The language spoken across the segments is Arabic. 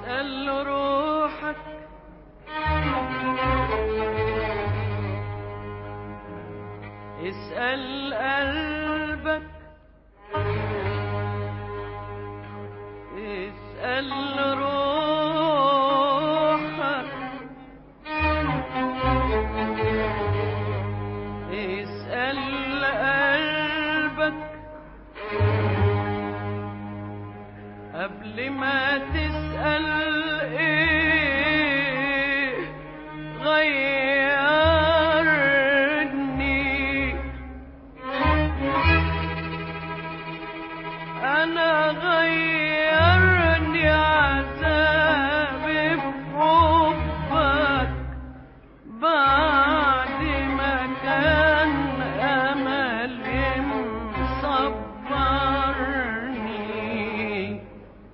اسأل روحك اسأل قلبك اسأل روحك اسأل قلبك قبل ما تسأل ايه غيرني انا غيرني عذابي بحبك بعد ما كان املي مصبرني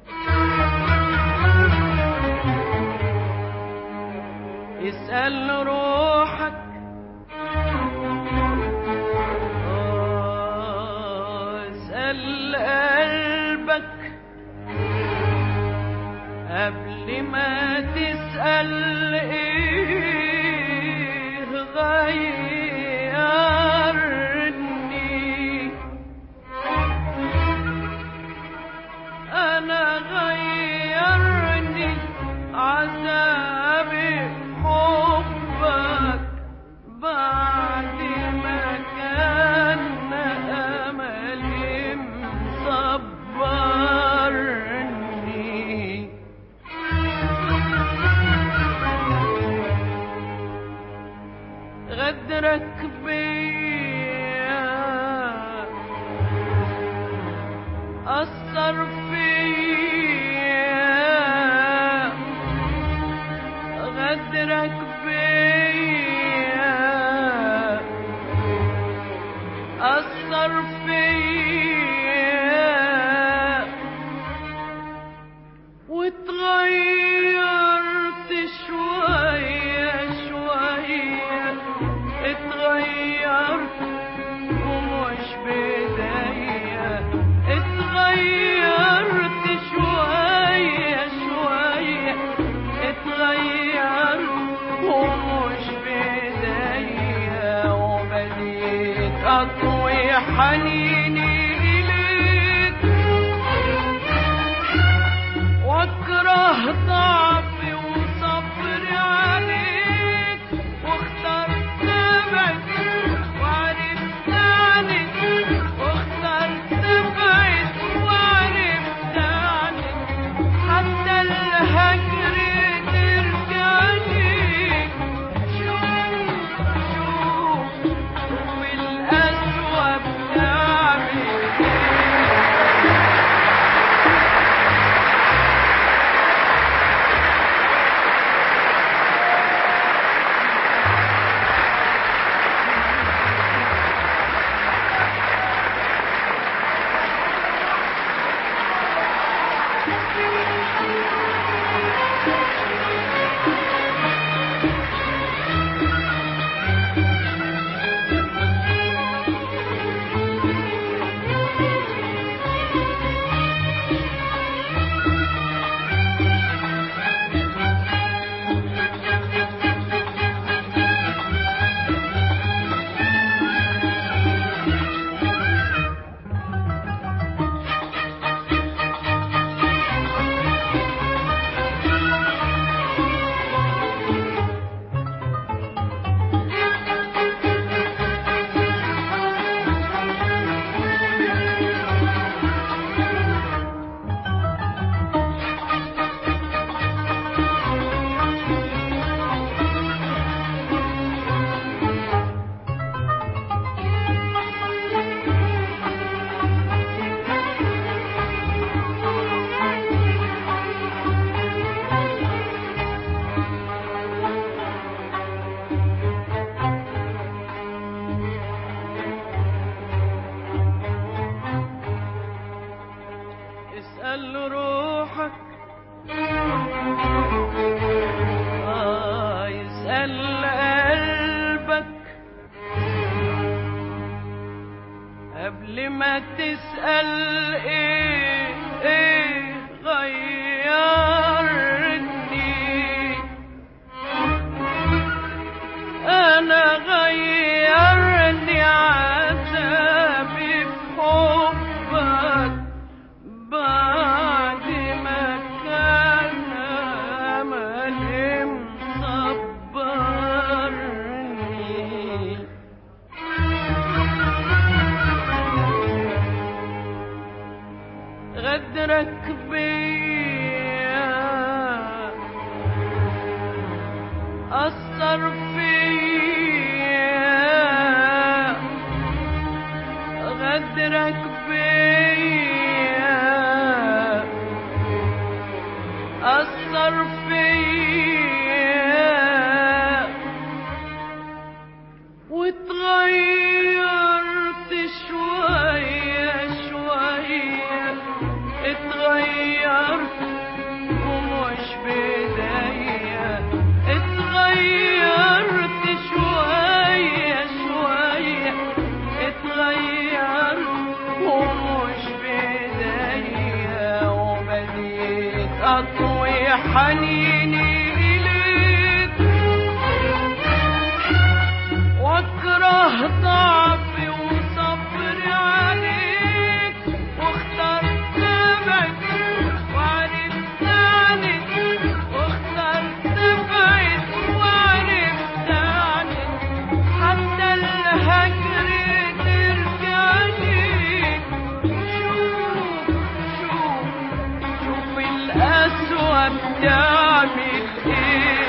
اسأل روحك اسأل قلبك قبل ما تسأل ايه غيرني انا غيرني عذابي حبك بعد ما كان املي مصبرني غدرك بيا أثر فيا غدرك بيا أثر فيا واتغيرت شوية شوية اتغيرت ومش بداية اتغيرت شوية شوية اتغيرت ومش بداية وبديت أطوي حنيني إليك واكره ضعفي وصبري عليك واخترت ابعد وعرفت عنك واخترت ابعد وعرفت عنك حتى الهجر ترجع ليك شوف القسوة بتعمل اسأل روحك اسأل قلبك قبل ما تسأل ايه غير غدرك بيا أثر فيا، غدرك بيا أثر فيا، واتغيرت شوية شوية، اتغيرت ومش بداية، اتغيرت شوية شوية، اتغيرت ومش بداية، وبديت أطوي حنيني إليك واكره ضعفي وصبري عليك، واخترت ابعد وعرفت عنك، واخترت ابعد وعرفت عنك، حتى الهجر ترجع ليك. شوف شوف شوف القسوة بتعمل ايه.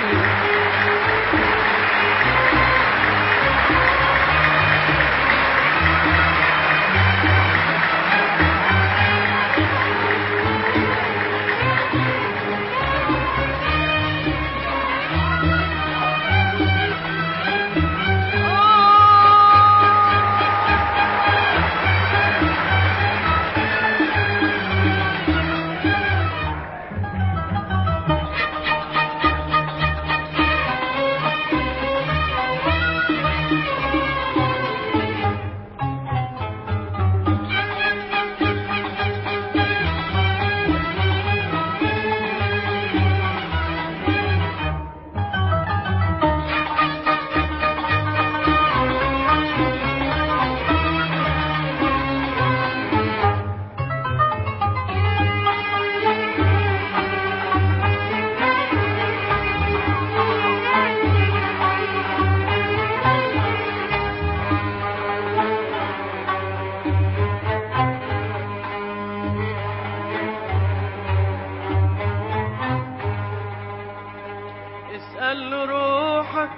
اسأل روحك،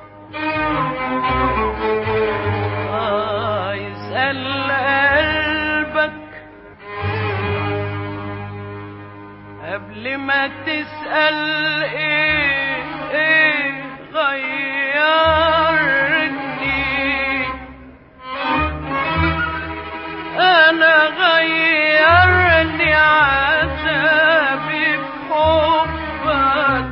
اسأل قلبك قبل ما تسأل ايه غيرني. انا غيرني عذابي بحبك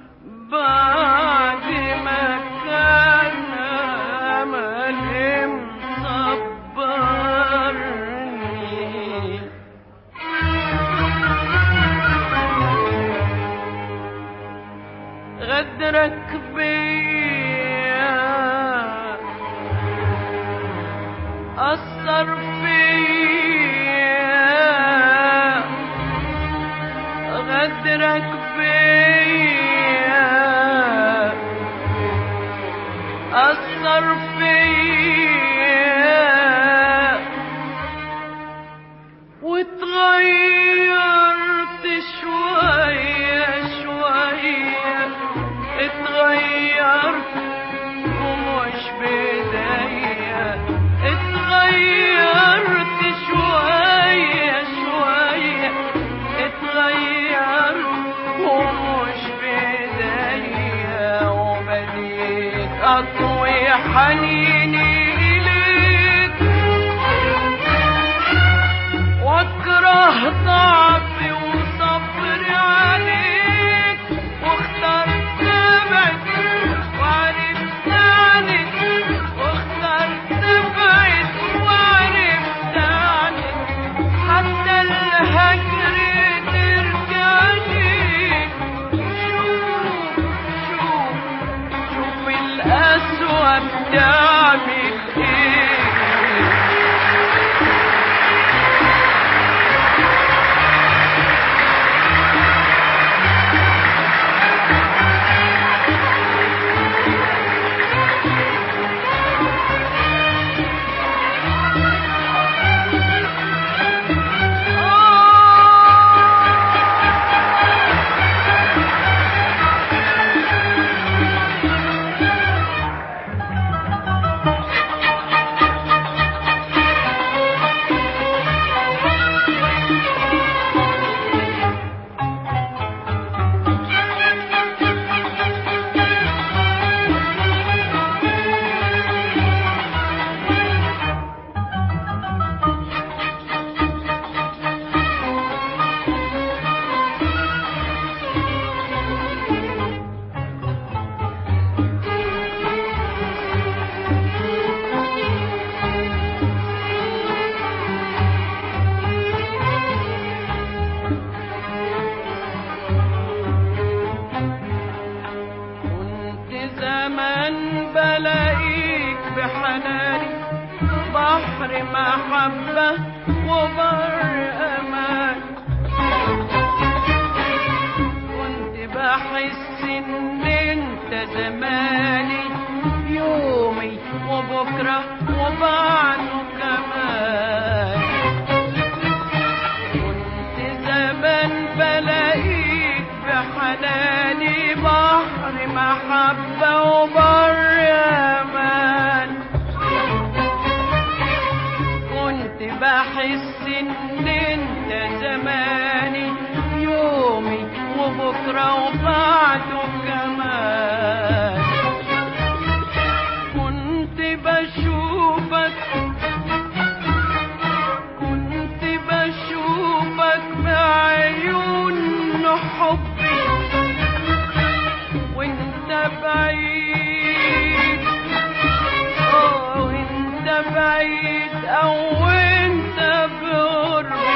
بعد ما كان أملي مصبرني. غدرك بيا أثر فيا، غدرك بيا أثر فيا، واتغيرت شوية شوية، اتغيرت ومش بداية، اتغيرت شوية شوية، اتغيرت ومش بداية، وبديت أطوي حنيني إليك واكره ضعفي وصبري عليك، واخترت ابعد وعرفت عنك، واخترت ابعد وعرفت عنك، حتى الهجر ترجع ليك. شوف شوف شوف القسوة بتعمل ايه. محبة وبر أمان. كنت بحس إن أنت زماني، يومي وبكرة وبعده كمان. كنت زمان بلاقيك بحناني بحر محبة وبر أمان. كنت بحس إن أنت زماني، يومي وبكرة وبعده كمان. كنت بشوفك بعيون حبي وانت بعيد، وانت بعيد او انت بقربي.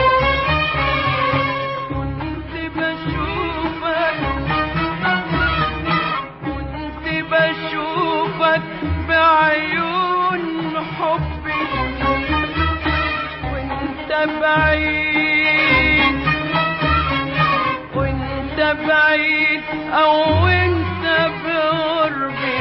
كنت بشوفك بعيون حبي وانت بعيد، وانت بعيد او انت بقربي.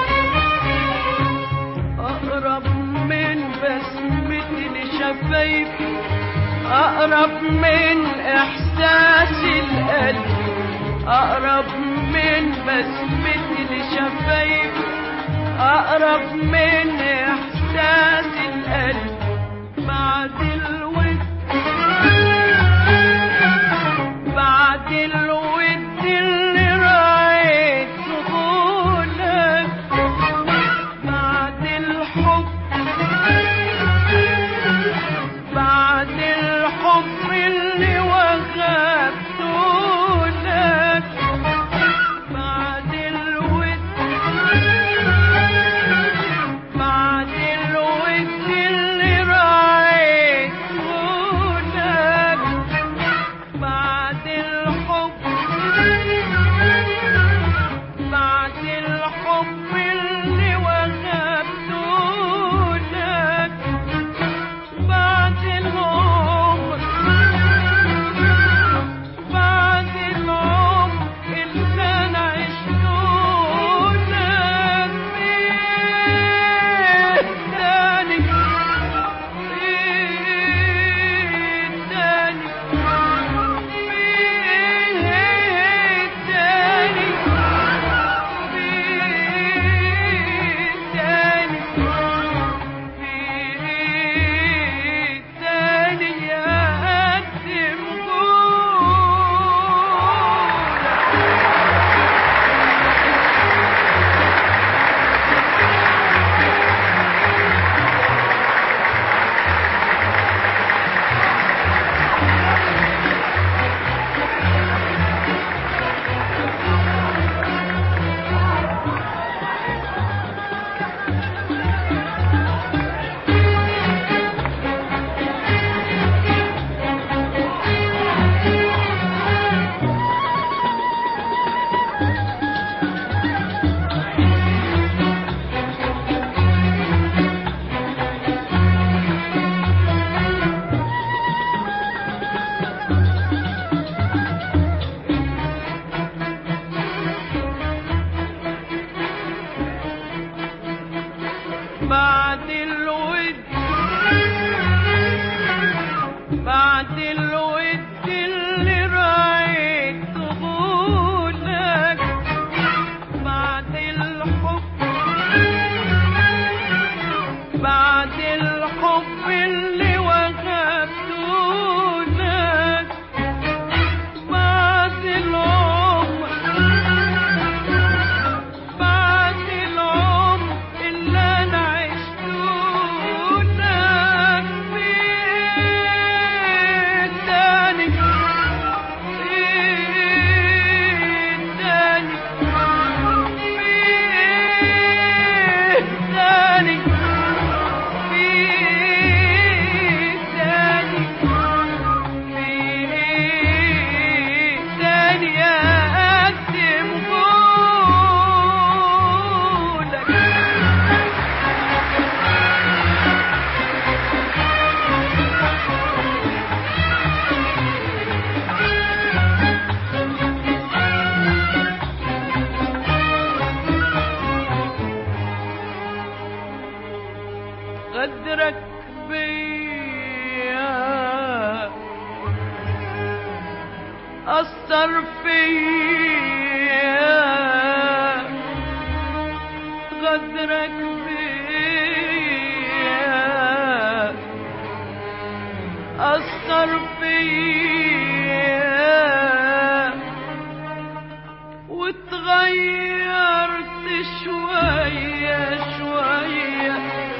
اقرب من بسمتي لشفايفي، اقرب من احساس القلب، اقرب من بسمتي لشفايفي، اقرب من احساس القلب. بعد الود اللي رايت غولك، بعد الحب اللي وغبتولك، بعد الود اللي رايت غولك، بعد الحب اللي وغبتولك، بعد العمر اللي انا عشتولك. فيه تاني بعد الود اللي رايت غولك، بعد الحب اللي وغبتولك، بعد العمر اللي انا عشتولك. فيه أثر فيا غدرك فيا أثر فيا واتغيرت شوية شوية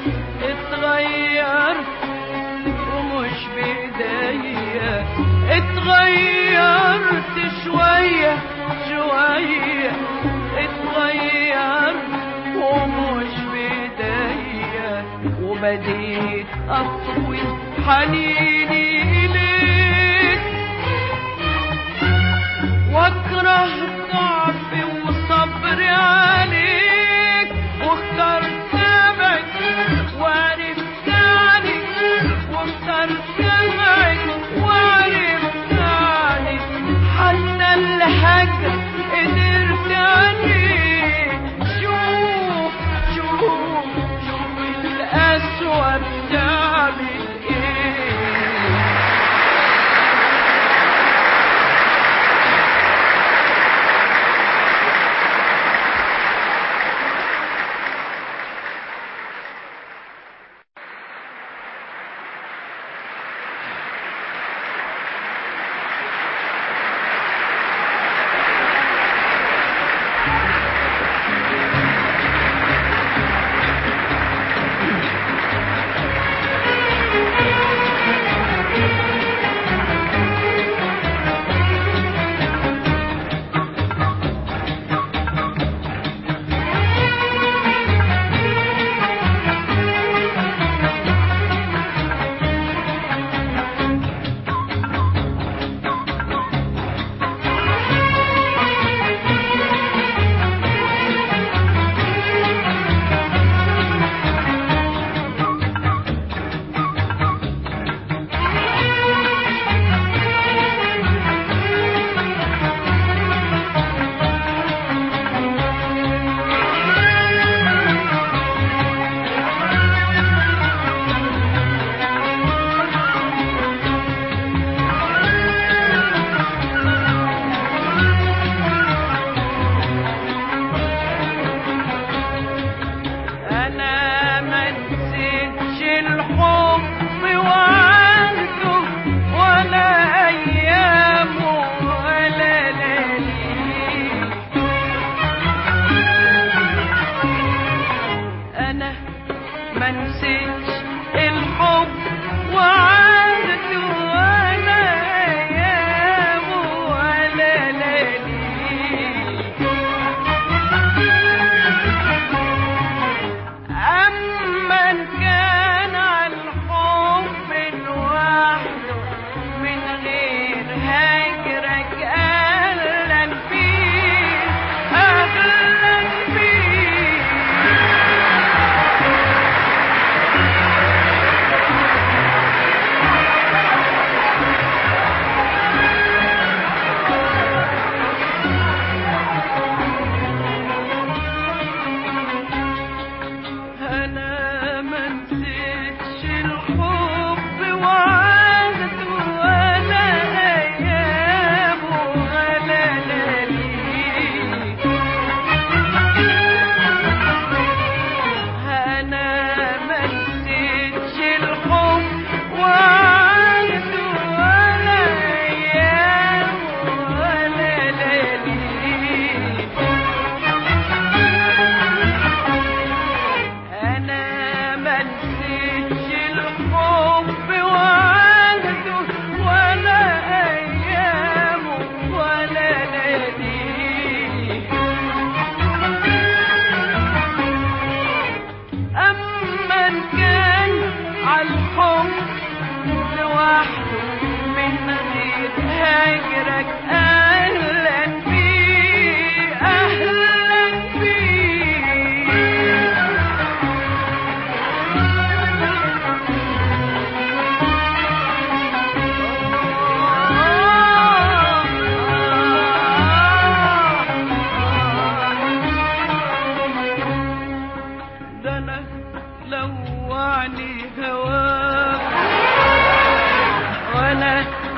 اتغيرت ومش بإيديا اتغيرت شوية شوية اتغيرت ومش بإيديا وبديت أطوي حنيني إليك واكره ضعفي وصبري عليك واخترت ابعد وعرفت عنك واخترت ابعد وعرفت عنك حتى الهجر قدرت عليه شوف شوف شوف القسوة بتعمل ايه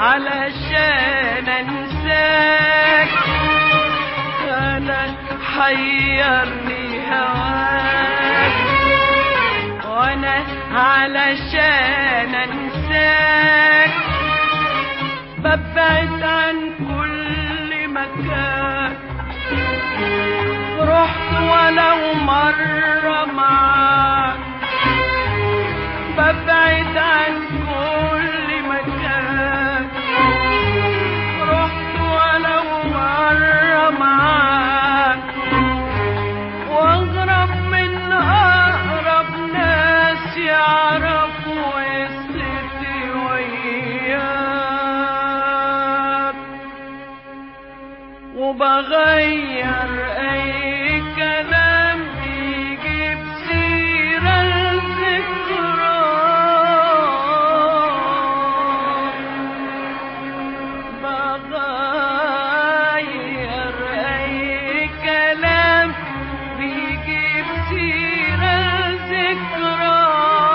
علشان انساك. انا حيرني هواك وانا علشان انساك ببعد عن كل مكان. رحت ولو مرة معاك ببعد عن كل مكان. رحت ولو مرة معاك واغرب من اقرب ناس يعرفوا قصتي وياك. وبغير اي كلام يجيب سيرة الذكرى. بغير اي كلام بيجيب سيرة الذكرى.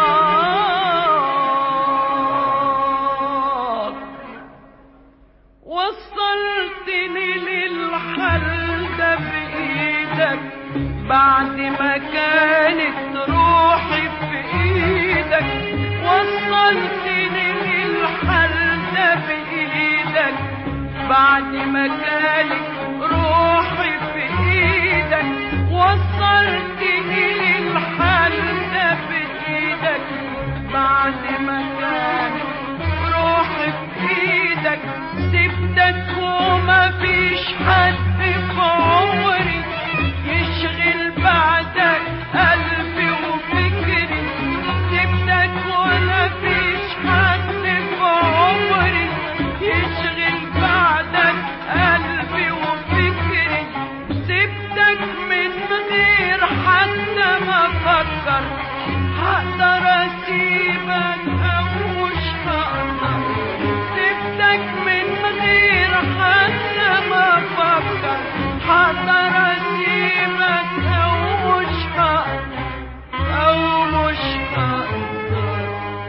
وصلتني للحل ده بإيدك بعد ما كانت روحي في إيدك. وصلتني للحل ده بإيدك بعد ما كانت روحي في إيدك. وصلتني للحل ده بإيدك بعد ما كانت روحي في إيدك. سبتك وما فيش حد في عمري يشغل بعدك قلبي وفكري. سبتك وما فيش حد في عمري يشغل بعدك قلبي وفكري. سبتك من غير حتى ما افكر هقدر اسيبك او مش هقدر. سبتك من غير حتى ما افكر هقدر اسيبك او مش هقدر او مش هقدر.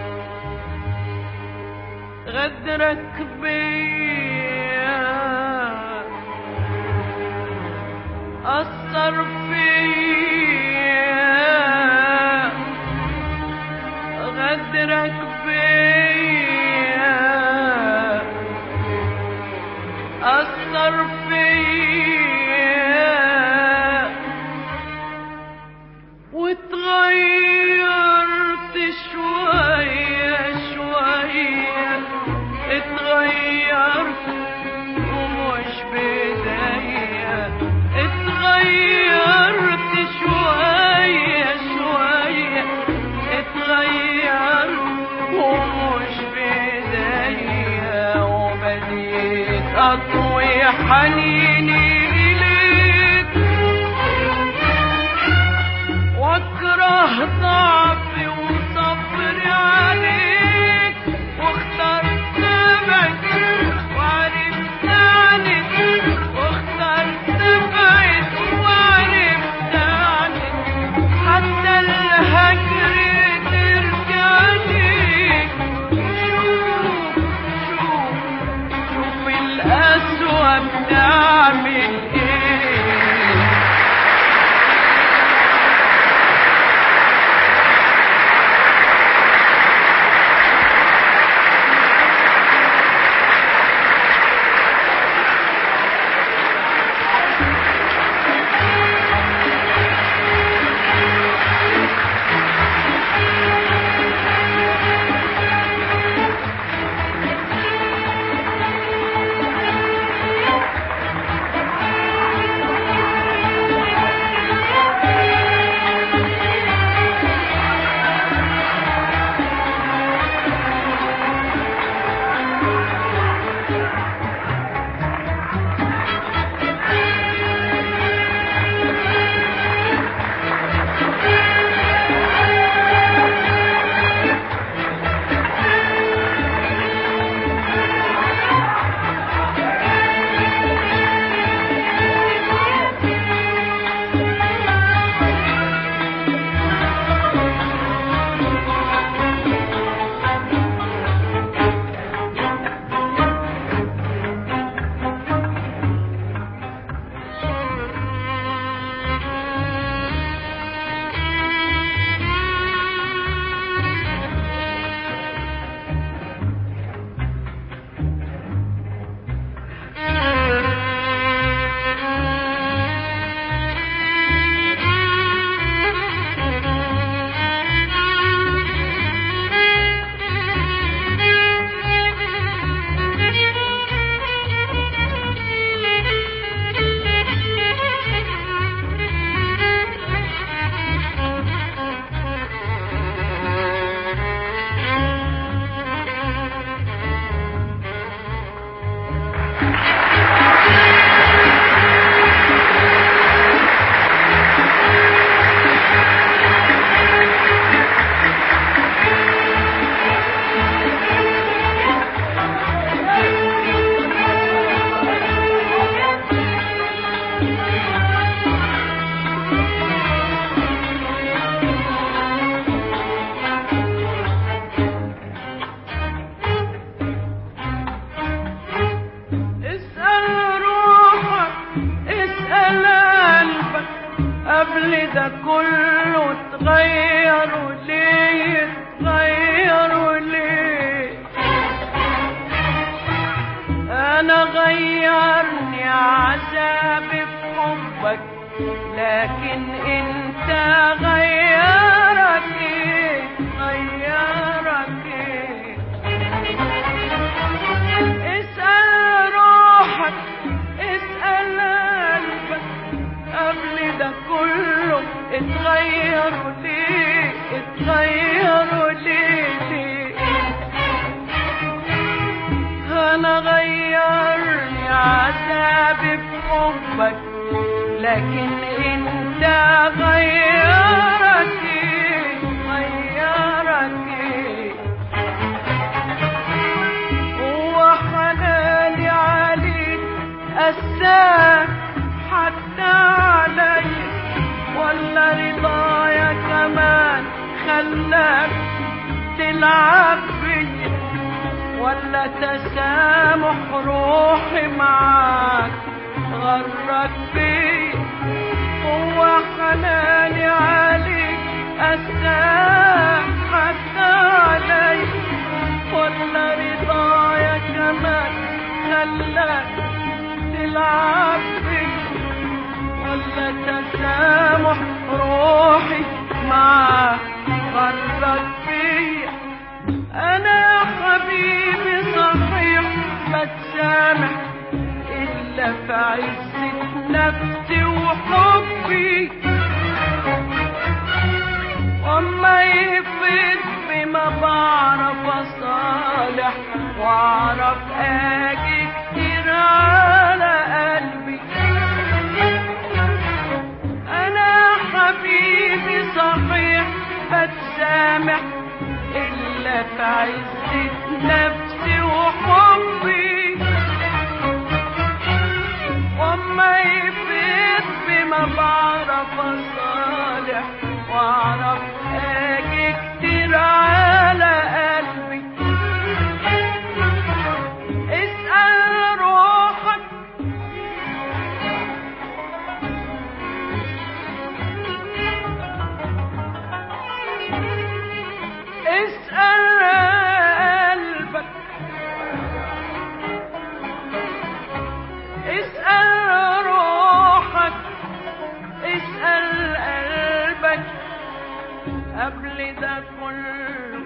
غدرك بيا أثر فيا. غدرك بيا أثر فيا. واتغيرت شوية شوية. اتغيرت ومش بداية. اتغيرت شوية شوية. اتغيرت ومش بداية. وبديت أطوي حنيني إليك واكره ضعفي وصبري عليك. واخترت ابعد وعرفت عنك. واخترت ابعد وعرفت عنك. حتى الهجر ترجع ليك. شوف القسوة بتعمل ايه. انا غيرني عذابي بحبك، لكن انت غيرك ايه؟ غيرك ايه؟ اسأل روحك، اسأل قلبك، قبل ده كله اتغيروا ليه؟ اتغيروا ليه؟ انا غيرني عذابي بحبك، لكن انت غيرك ايه؟ غيرك ايه؟ هو حناني عليك قساك حتى علي، ولا رضايا كمان خلاك تلعب بيا، ولا تسامح روحي معاك غرك بيا؟ هو حناني عليك قساك حتى علي، ولا رضايا كمان خلاك تلعب بيا، ولا تسامح روحي معاك غرك بيا؟ انا يا حبيبي صحيح بتسامح الا في عزة نفسي وحبي، وما يفيد بما بعرف اصالح واعرف اجي كتير على قلبي. انا يا حبيبي صحيح بتسامح الا في عزة نفسي وحبي، وما يفيد بما بعرف اصالح واعرف اجي كتير على قلبي. اسأل روحك، اسأل قلبك، اسأل روحك، اسأل قلبك، قبل ده كله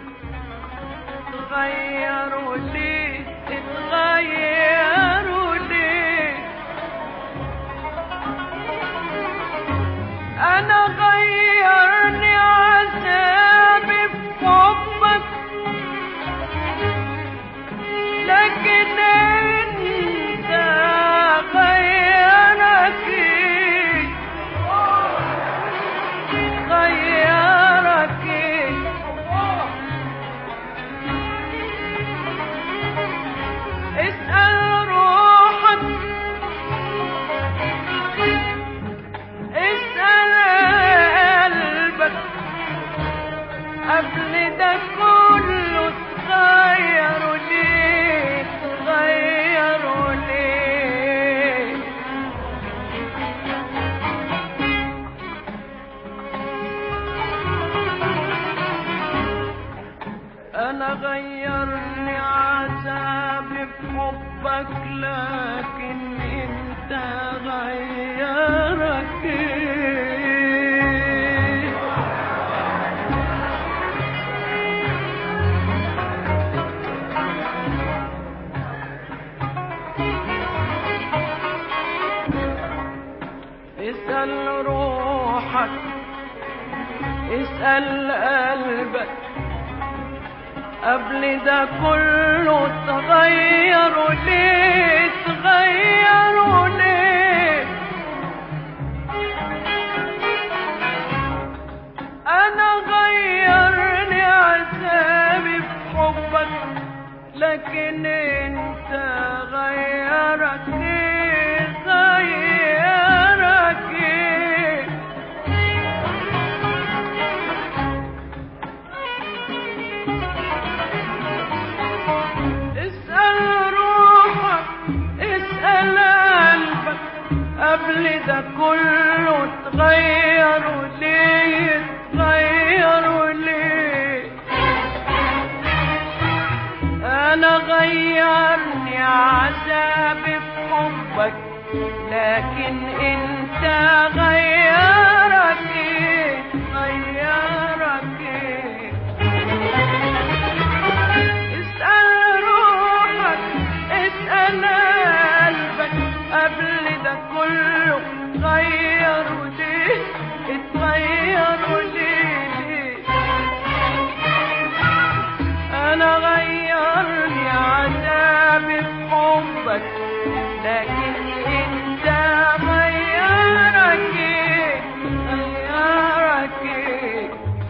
اتغيروا ليه؟ اتغيروا ليه؟ انا غيرني عذابي بحبك، لكن انت غيرك ايه؟ غيرك ايه؟ اسأل روحك، اسأل قلبك، قبل ده كله اتغيروا ليه؟ اتغيروا ليه؟ انا غيرني عذابي بحبك، لكن انت غيرك ايه؟ اسأل روحك، اسأل قلبك، قبل ده كله اتغيروا ليه؟ اتغيروا ليه؟ انا غيرني عذابي بحبك، لكن انت غيرك ايه؟ غيرك ايه؟ اسأل روحك، اسأل قلبك، قبل ده كله اتغيروا ليه؟ اتغيروا ليه؟ انا غيرني عذابي عذابي في حبك، لكن انت غيرك ايه، غيرك ايه؟ اسأل روحك، اسأل قلبك، قبل ده كله غيروا ليه، اتغيروا ليه؟ انا غيرني عذابي في حبك، لكن انت غيرك ايه، غيرك ايه؟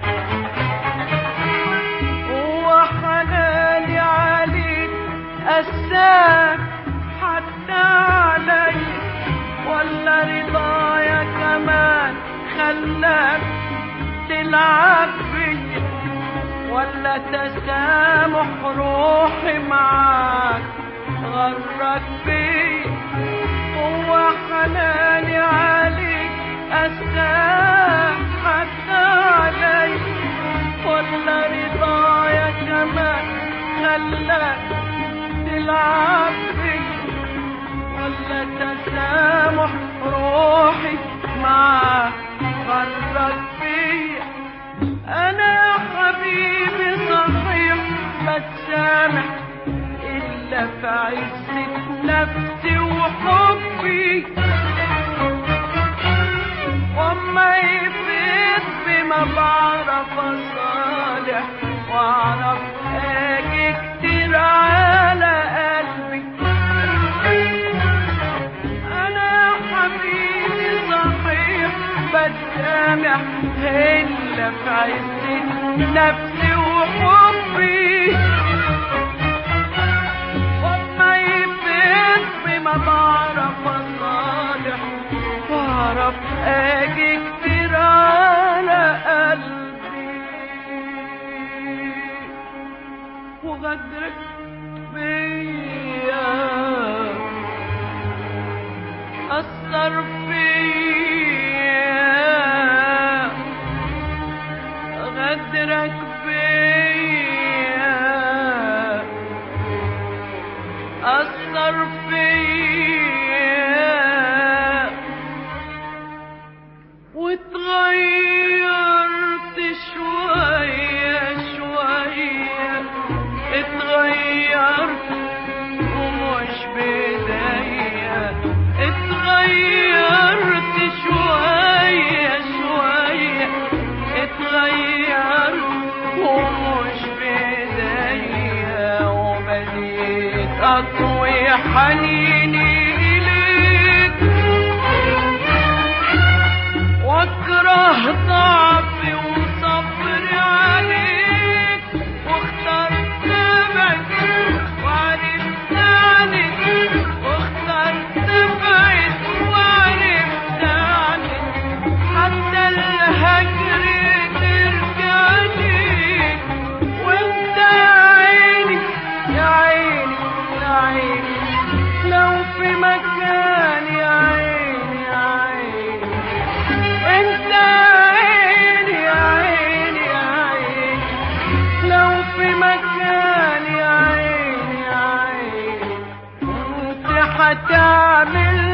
هو حناني عليك قساك حتى علي، ولا رضايا كمان خلاك تلعب بيا، ولا تسامح روحي معاك غرك بيا؟ هو حناني عليك قساك حتى علي، ولا رضايا كمان خلاك تلعب بيا، ولا تسامح روحي معاك غرك بيا؟ انا يا حبيبي صحيح بتسامح الا في عزة نفسي وحبي، وما يفيد بما بعرف اصالح واعرف اجي كتير على قلبي. انا يا حبيبي صحيح بتسامح الا في عزة نفسي وحبي، وما يفيد بما بعرف اصالح واعرف اجي كتير على قلبي. وغدرك بيا أثر فيا، غدرك بيا أثر فيا، واتغيرت شوية شوية، اتغيرت ومش بداية، اتغيرت شوية شوية، اتغيرت ومش بداية، وبديت أطوي حنيني إليك، واكره ضعفي وصبري عليك، واخترت ابعد وعرفت عنك، واخترت ابعد وعرفت عنك، حتى الهجر ترجع ليك، وانت يا عيني يا عيني يا عيني لو في مكان، يا عيني يا عيني انت يا عيني يا عيني يا عيني لو في مكان، يا عيني يا عيني كنت هتعمل